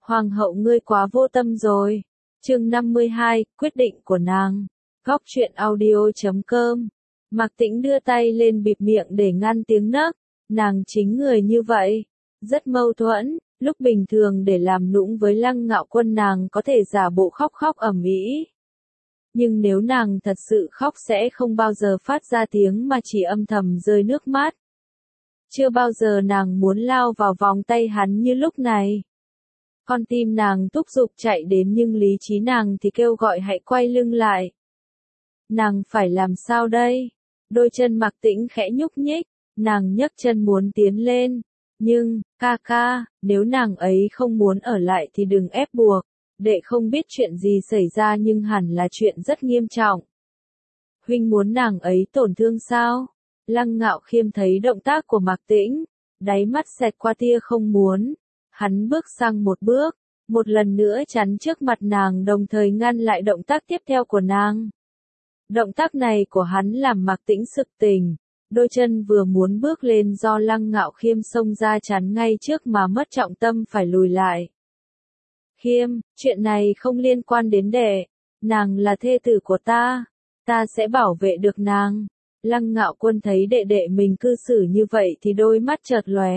Hoàng hậu ngươi quá vô tâm rồi. Chương 52, quyết định của nàng. Góc truyện audio.com. Mạc Tĩnh đưa tay lên bịt miệng để ngăn tiếng nấc. Nàng chính người như vậy. Rất mâu thuẫn, lúc bình thường để làm nũng với Lăng Ngạo Quân nàng có thể giả bộ khóc ầm ĩ. Nhưng nếu nàng thật sự khóc sẽ không bao giờ phát ra tiếng mà chỉ âm thầm rơi nước mắt. Chưa bao giờ nàng muốn lao vào vòng tay hắn như lúc này. Con tim nàng thúc giục chạy đến nhưng lý trí nàng thì kêu gọi hãy quay lưng lại. Nàng phải làm sao đây? Đôi chân Mạc Tĩnh khẽ nhúc nhích, nàng nhấc chân muốn tiến lên. Nhưng, ca, nếu nàng ấy không muốn ở lại thì đừng ép buộc. Đệ không biết chuyện gì xảy ra nhưng hẳn là chuyện rất nghiêm trọng. Huynh muốn nàng ấy tổn thương sao? Lăng Ngạo Khiêm thấy động tác của Mạc Tĩnh, đáy mắt xẹt qua tia không muốn. Hắn bước sang một bước, một lần nữa chắn trước mặt nàng đồng thời ngăn lại động tác tiếp theo của nàng. Động tác này của hắn làm Mạc Tĩnh sực tỉnh, đôi chân vừa muốn bước lên do Lăng Ngạo Khiêm xông ra chắn ngay trước mà mất trọng tâm phải lùi lại. Khiêm, chuyện này không liên quan đến đệ, nàng là thê tử của ta sẽ bảo vệ được nàng. Lăng Ngạo Quân thấy đệ mình cư xử như vậy thì đôi mắt chợt lóe.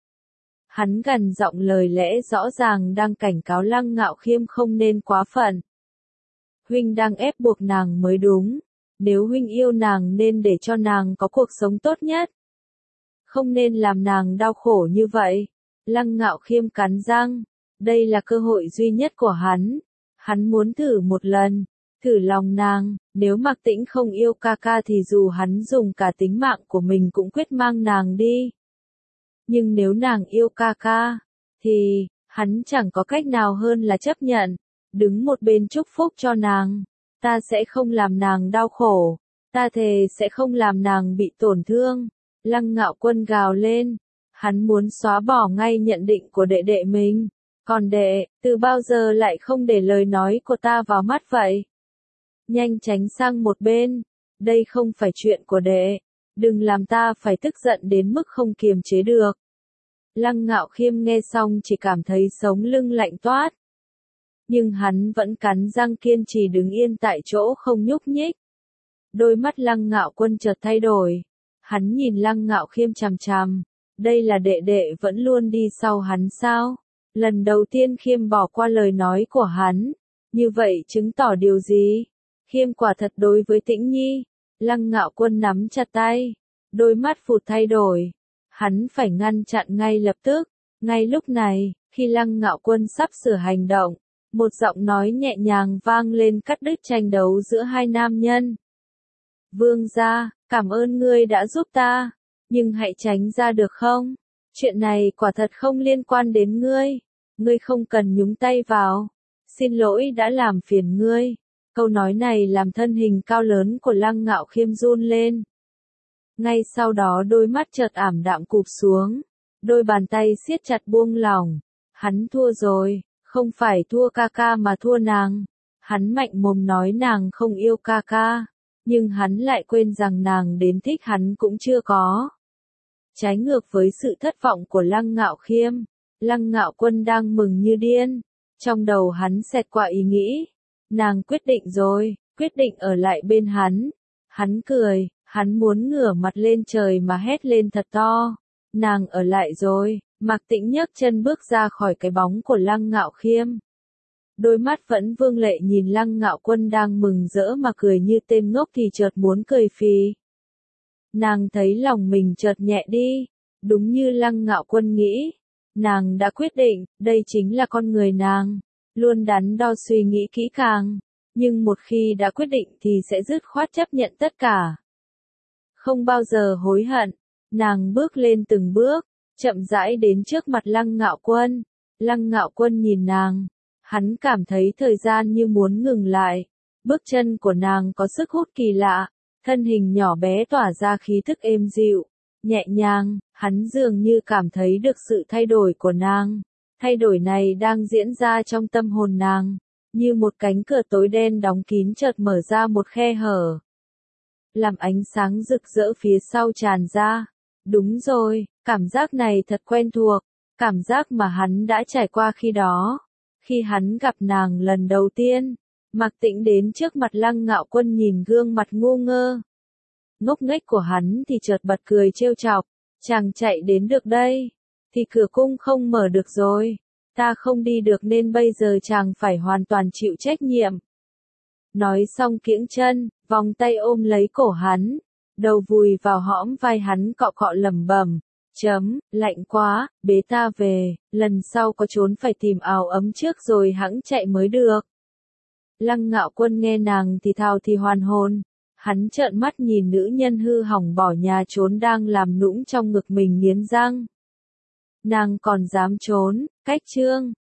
Hắn gằn giọng lời lẽ rõ ràng đang cảnh cáo Lăng Ngạo Khiêm không nên quá phận. Huynh đang ép buộc nàng mới đúng, nếu huynh yêu nàng nên để cho nàng có cuộc sống tốt nhất. Không nên làm nàng đau khổ như vậy. Lăng Ngạo Khiêm cắn răng, đây là cơ hội duy nhất của hắn. Hắn muốn thử một lần, thử lòng nàng, nếu Mạc Tĩnh không yêu ca thì dù hắn dùng cả tính mạng của mình cũng quyết mang nàng đi. Nhưng nếu nàng yêu ca, thì, hắn chẳng có cách nào hơn là chấp nhận, đứng một bên chúc phúc cho nàng. Ta sẽ không làm nàng đau khổ, ta thề sẽ không làm nàng bị tổn thương. Lăng Ngạo Quân gào lên, hắn muốn xóa bỏ ngay nhận định của đệ mình. Còn đệ, từ bao giờ lại không để lời nói của ta vào mắt vậy? Nhanh tránh sang một bên, đây không phải chuyện của đệ, đừng làm ta phải tức giận đến mức không kiềm chế được. Lăng Ngạo Khiêm nghe xong chỉ cảm thấy sống lưng lạnh toát. Nhưng hắn vẫn cắn răng kiên trì đứng yên tại chỗ không nhúc nhích. Đôi mắt Lăng Ngạo Quân chợt thay đổi. Hắn nhìn Lăng Ngạo Khiêm chằm chằm. Đây là đệ vẫn luôn đi sau hắn sao? Lần đầu tiên Khiêm bỏ qua lời nói của hắn. Như vậy chứng tỏ điều gì? Khiêm quả thật đối với Tĩnh Nhi. Lăng Ngạo Quân nắm chặt tay. Đôi mắt phụt thay đổi. Hắn phải ngăn chặn ngay lập tức. Ngay lúc này, khi Lăng Ngạo Quân sắp sửa hành động, một giọng nói nhẹ nhàng vang lên cắt đứt tranh đấu giữa hai nam nhân. Vương gia, cảm ơn ngươi đã giúp ta, nhưng hãy tránh ra được không? Chuyện này quả thật không liên quan đến ngươi. Ngươi không cần nhúng tay vào. Xin lỗi đã làm phiền ngươi. Câu nói này làm thân hình cao lớn của Lăng Ngạo Khiêm run lên. Ngay sau đó đôi mắt chợt ảm đạm cụp xuống. Đôi bàn tay siết chặt buông lỏng. Hắn thua rồi, không phải thua ca mà thua nàng. Hắn mạnh mồm nói nàng không yêu ca. Nhưng hắn lại quên rằng nàng đến thích hắn cũng chưa có. Trái ngược với sự thất vọng của Lăng Ngạo Khiêm, Lăng Ngạo Quân đang mừng như điên. Trong đầu hắn xẹt qua ý nghĩ. Nàng quyết định rồi, quyết định ở lại bên hắn. Hắn cười, hắn muốn ngửa mặt lên trời mà hét lên thật to. Nàng ở lại rồi. Mạc Tĩnh nhấc chân bước ra khỏi cái bóng của Lăng Ngạo Khiêm. Đôi mắt vẫn vương lệ nhìn Lăng Ngạo Quân đang mừng rỡ mà cười như tên ngốc thì chợt muốn cười phì. Nàng thấy lòng mình chợt nhẹ đi. Đúng như Lăng Ngạo Quân nghĩ. Nàng đã quyết định, đây chính là con người nàng. Luôn đắn đo suy nghĩ kỹ càng. Nhưng một khi đã quyết định thì sẽ dứt khoát chấp nhận tất cả. Không bao giờ hối hận. Nàng bước lên từng bước, chậm rãi đến trước mặt Lăng Ngạo Quân. Lăng Ngạo Quân nhìn nàng. Hắn cảm thấy thời gian như muốn ngừng lại. Bước chân của nàng có sức hút kỳ lạ. Thân hình nhỏ bé tỏa ra khí thức êm dịu, nhẹ nhàng. Hắn dường như cảm thấy được sự thay đổi của nàng. Thay đổi này đang diễn ra trong tâm hồn nàng. Như một cánh cửa tối đen đóng kín chợt mở ra một khe hở. Làm ánh sáng rực rỡ phía sau tràn ra. Đúng rồi, cảm giác này thật quen thuộc. Cảm giác mà hắn đã trải qua khi đó. Khi hắn gặp nàng lần đầu tiên, Mạc Tĩnh đến trước mặt Lăng Ngạo Quân nhìn gương mặt ngu ngơ, ngốc nghếch của hắn thì chợt bật cười trêu chọc, chàng chạy đến được đây, thì cửa cung không mở được rồi, ta không đi được nên bây giờ chàng phải hoàn toàn chịu trách nhiệm. Nói xong kiễng chân, vòng tay ôm lấy cổ hắn, đầu vùi vào hõm vai hắn cọ cọ lẩm bẩm, lạnh quá, bế ta về, lần sau có trốn phải tìm áo ấm trước rồi hẵng chạy mới được. Lăng Ngạo Quân nghe nàng thì thào thì hoàn hồn, hắn trợn mắt nhìn nữ nhân hư hỏng bỏ nhà trốn đang làm nũng trong ngực mình nghiến răng. Nàng còn dám trốn, cách chương